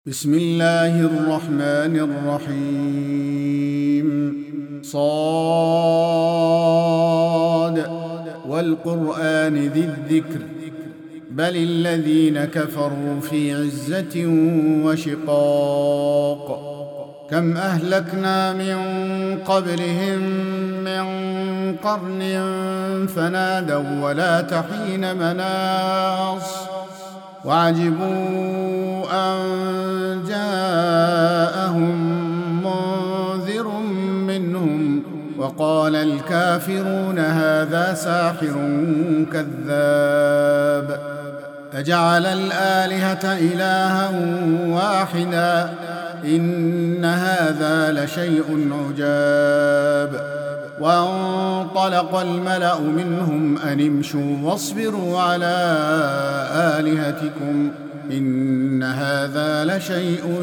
بسم الله الرحمن الرحيم صاد والقرآن ذي الذكر بل الذين كفروا في عزة وشقاق كم أهلكنا من قبلهم من قرن فنادوا ولا تحين مناص وعجبوا أن جاءهم منذر منهم وقال الكافرون هذا ساحر كذاب أجعل الآلهة إلها واحدا إن هذا لشيء عجاب وانطلق الملأ منهم أن امشوا واصبروا على آلهتكم إن هذا لشيء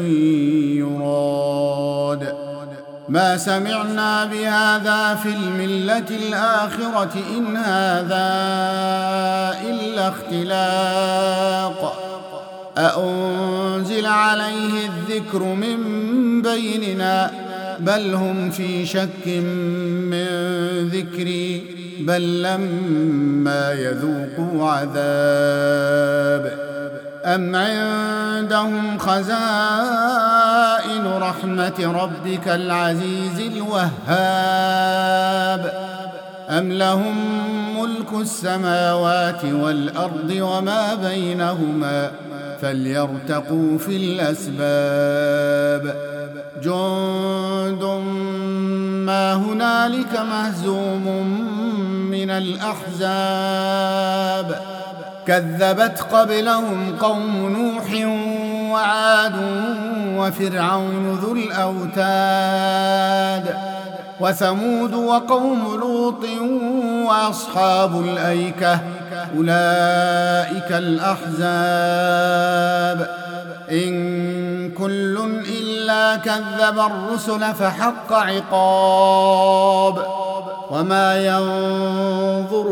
يراد ما سمعنا بهذا في الملة الآخرة إن هذا إلا اختلاق أأنزل عليه الذكر من بيننا بل هم في شك من ذكري بل لما يذوقوا عذاب أم عندهم خزائن رحمة ربك العزيز الوهاب أم لهم ملك السماوات والأرض وما بينهما فليرتقوا في الأسباب جند ما هنالك مهزوم من الأحزاب كذبت قبلهم قوم نوح وعاد وفرعون ذو الأوتاد وثمود وقوم لوط وأصحاب الأيكة أولئك الأحزاب إن كل إلا كذب الرسل فحق عقاب وما ينظر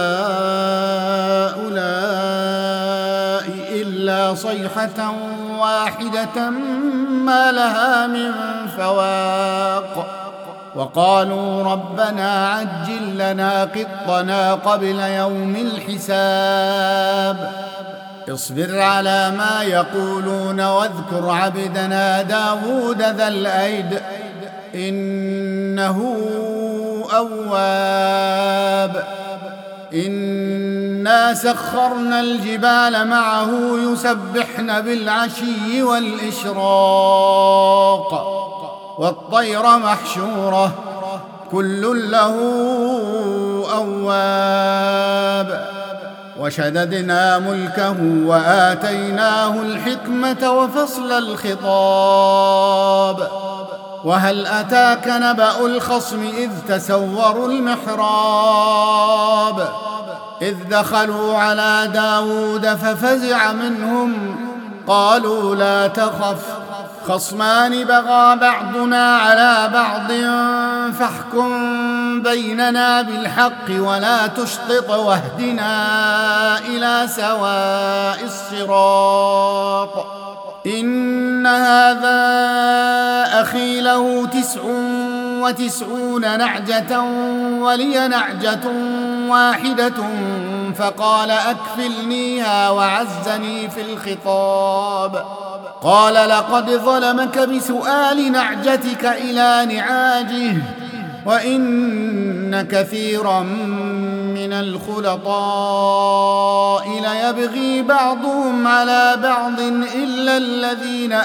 هؤلاء إلا صيحة واحدة ما لها من فواق وقالوا ربنا عجل لنا قطنا قبل يوم الحساب اصبر على ما يقولون واذكر عبدنا داود ذا الأيد إنه أواب إنا سخرنا الجبال معه يسبحن بالعشي والإشراق والطير محشورة كل له أواب وشددنا ملكه وآتيناه الحكمة وفصل الخطاب وهل أتاك نبأ الخصم إذ تسوروا المحراب إذ دخلوا على داود ففزع منهم قالوا لا تخف خصمان بغى بعضنا على بعض فاحكم بيننا بالحق ولا تشطط واهدنا إلى سواء الصراط إن هذا أخي له 99 نعجة ولي نعجة واحدة فقال أكفلنيها وعزني في الخطاب قال لقد ظلمك بسؤال نعجتك إلى نعاجه وإن كثيرا من الخلطاء ليبغي بعضهم على بعض إلا الذين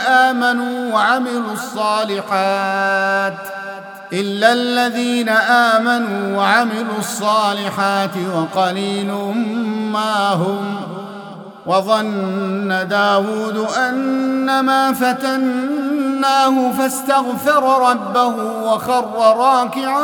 آمنوا وعملوا الصالحات وقليل ما هم وظن داود أنما فتناه فاستغفر ربه وخر راكعا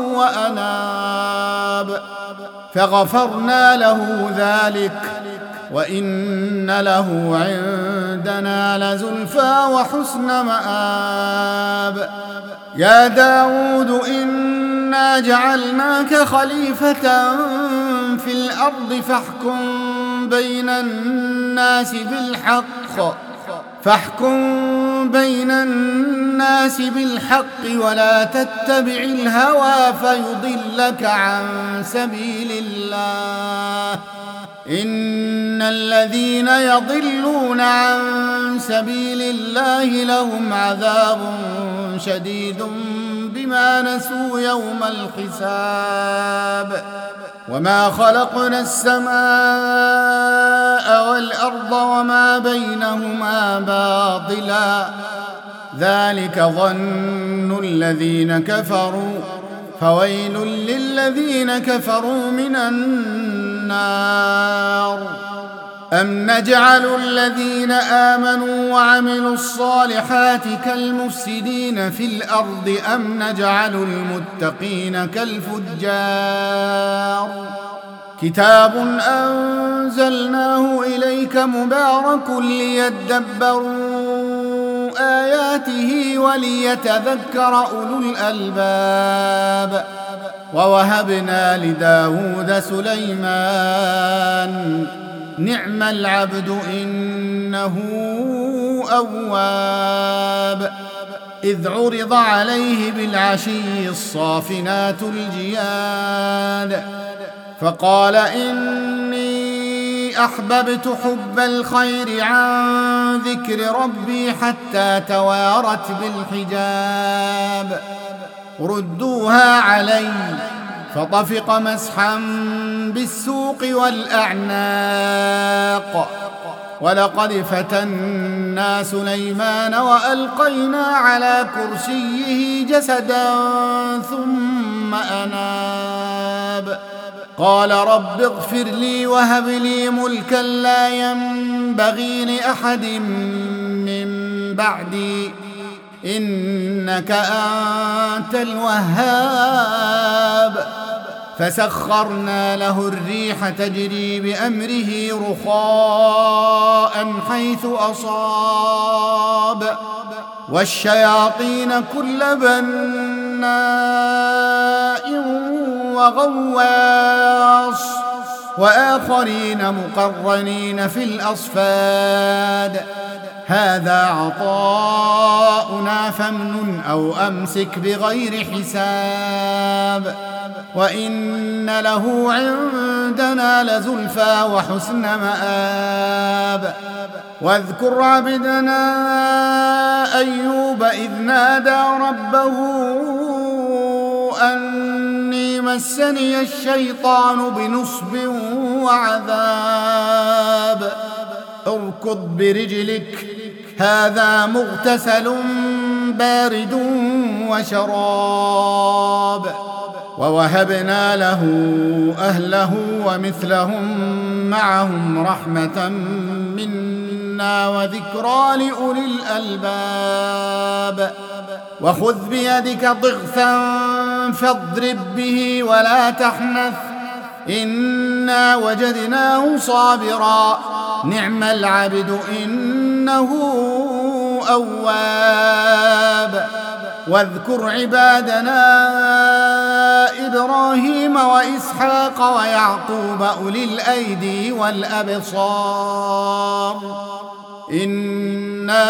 وأناب فغفرنا له ذلك وإن له عندنا لزلفى وحسن مآب يا داود إنا جعلناك خليفة في الأرض فاحكم بين الناس بالحق فاحكم بين الناس بالحق ولا تتبع الهوى فيضلك عن سبيل الله. إن الذين يضلون عن سبيل الله لهم عذاب شديد بما نسوا يوم الحساب. وما خلقنا السماء والأرض وما بينهما باطلا ذلك ظن الذين كفروا فويل للذين كفروا من النار. أم نجعل الذين آمنوا وعملوا الصالحات كالمفسدين في الأرض أم نجعل المتقين كالفجار. كتاب أنزلناه إليك مبارك ليدبروا آياته وليتذكر أولو الألباب. ووهبنا لداود سليمان نعم العبد إنه أواب. إذ عرض عليه بالعشي الصافنات الجياد فقال إني أحببت حب الخير عن ذكر ربي حتى توارت بالحجاب. ردوها علي فطفق مسحا بالسوق والأعناق. ولقد فتنا سليمان وألقينا على كرسيه جسدا ثم أناب. قال رب اغفر لي وهب لي ملكا لا ينبغي لأحد من بعدي إنك أنت الوهاب. فسخرنا له الريح تجري بأمره رخاء حيث أصاب والشياطين كل بناء وغواص وآخرين مقرنين في الأصفاد. هذا عطاؤنا فامنن أو أمسك بغير حساب. وإن له عندنا لزلفى وحسن مآب. واذكر عبدنا أيوب إذ نادى ربه أني مسني الشيطان بنصب وعذاب. اركض برجلك هذا مغتسل بارد وشراب. ووهبنا له أهله ومثلهم معهم رحمة منا وذكرى لأولي الألباب. وخذ بيدك ضغثا فاضرب به ولا تحنث إنا وجدناه صابرا نعم العبد إنه أواب. واذكر عبادنا إبراهيم وإسحاق ويعقوب أولي الأيدي والأبصار إنا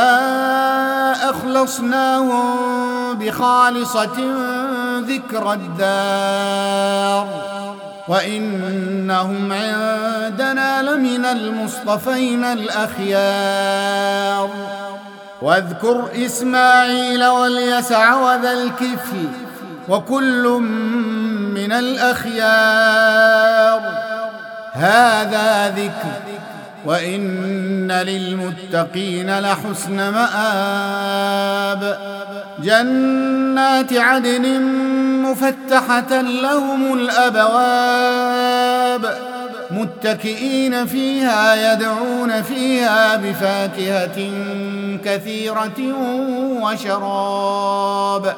أخلصناهم بخالصة ذكر الدار وإنهم عندنا لمن المصطفين الأخيار. واذكر إسماعيل واليسع وذا الكفل وكل من الأخيار. هذا ذكر وإن للمتقين لحسن مآب. جنات عدن مفتحة لهم الأبواب متكئين فيها يدعون فيها بفاكهة كثيرة وشراب.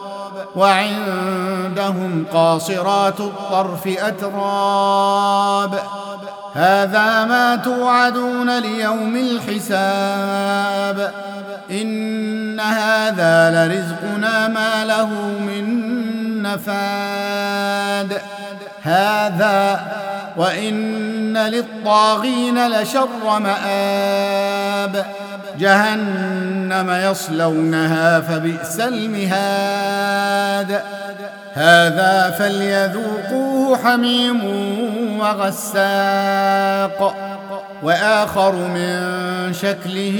وعندهم قاصرات الطرف أتراب. هذا ما توعدون ليوم الحساب. إن هذا لرزقنا ما له من نفاد. هذا وإن للطاغين لشر مآب. جهنم يصلونها فبئس المهاد هذا فليذوقوه حميم وغساق وآخر من شكله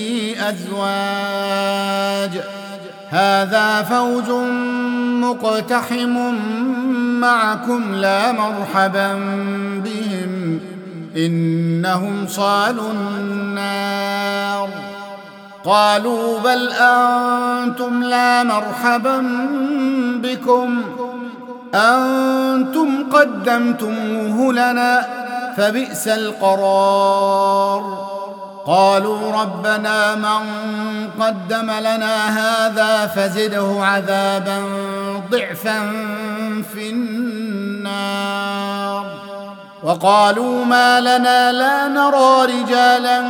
أزواج هذا فوج مقتحم معكم لا مرحبا بهم إنهم صالوا النار قالوا بل أنتم لا مرحبا بكم أنتم قدمتموه لنا فبئس القرار قالوا ربنا من قدم لنا هذا فزده عذابا ضعفا في النار وقالوا ما لنا لا نرى رجالا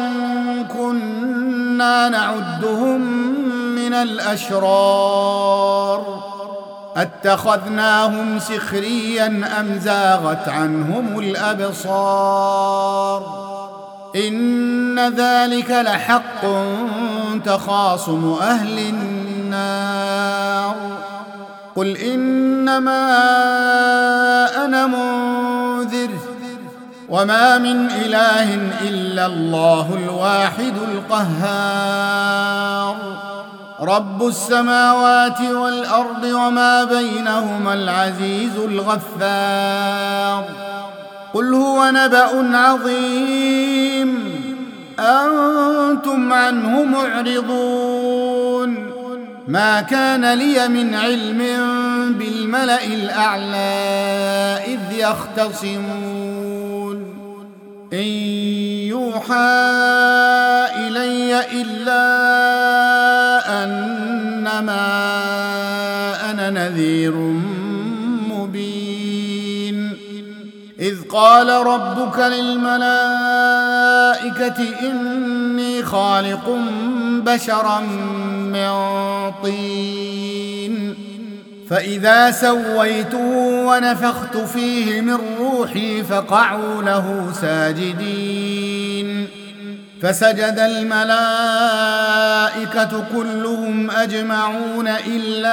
كنا نعدهم من الأشرار اتخذناهم سخريا أم زاغت عنهم الأبصار إن ذلك لحق تخاصم أهل النار قل إنما أنا منذر وما من إله إلا الله الواحد القهار رب السماوات والأرض وما بينهما العزيز الغفار قل هو نبأ عظيم أنتم عنه معرضون ما كان لي من علم بالملأ الأعلى إذ يختصمون إن يوحى إلي إلا أنما أنا نذير مبين إذ قال ربك للملائكة إني خالق بشرا من طين فإذا سويته ونفخت فيه من روحي فقعوا له ساجدين فسجد الملائكة كلهم أجمعون إلا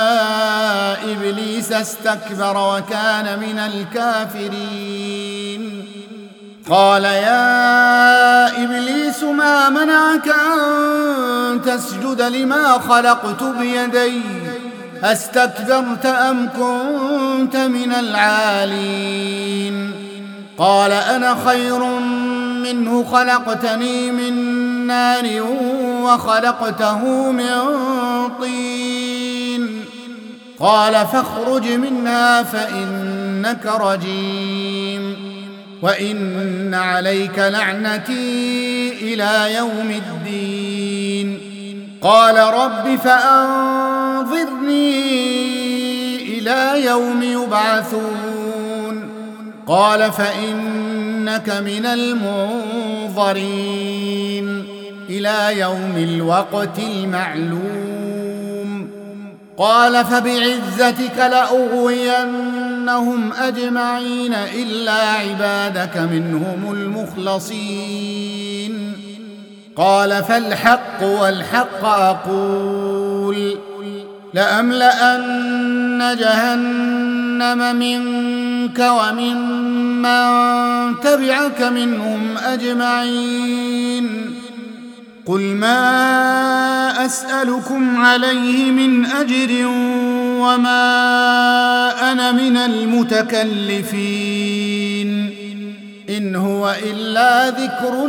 إبليس استكبر وكان من الكافرين قال يا إبليس ما منعك أن تسجد لما خلقت بيدي أستكبرت أم كنت من العالين قال أنا خير منه خلقتني من نار وخلقته من طين قال فاخرج منها فإنك رجيم وإن عليك لعنتي إلى يوم الدين قال رب فأنظرني إلى يوم يبعثون قال فإنك من المنظرين إلى يوم الوقت المعلوم قال فبعزتك لأغوينهم أجمعين إلا عبادك منهم المخلصين قال فالحق والحق أقول لأملأن جهنم منك وممن تبعك منهم أجمعين قل ما أسألكم عليه من أجر وما أنا من المتكلفين إن هو إلا ذكر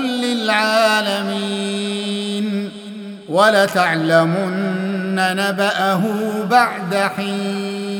للعالمين ولتعلمن نبأه بعد حين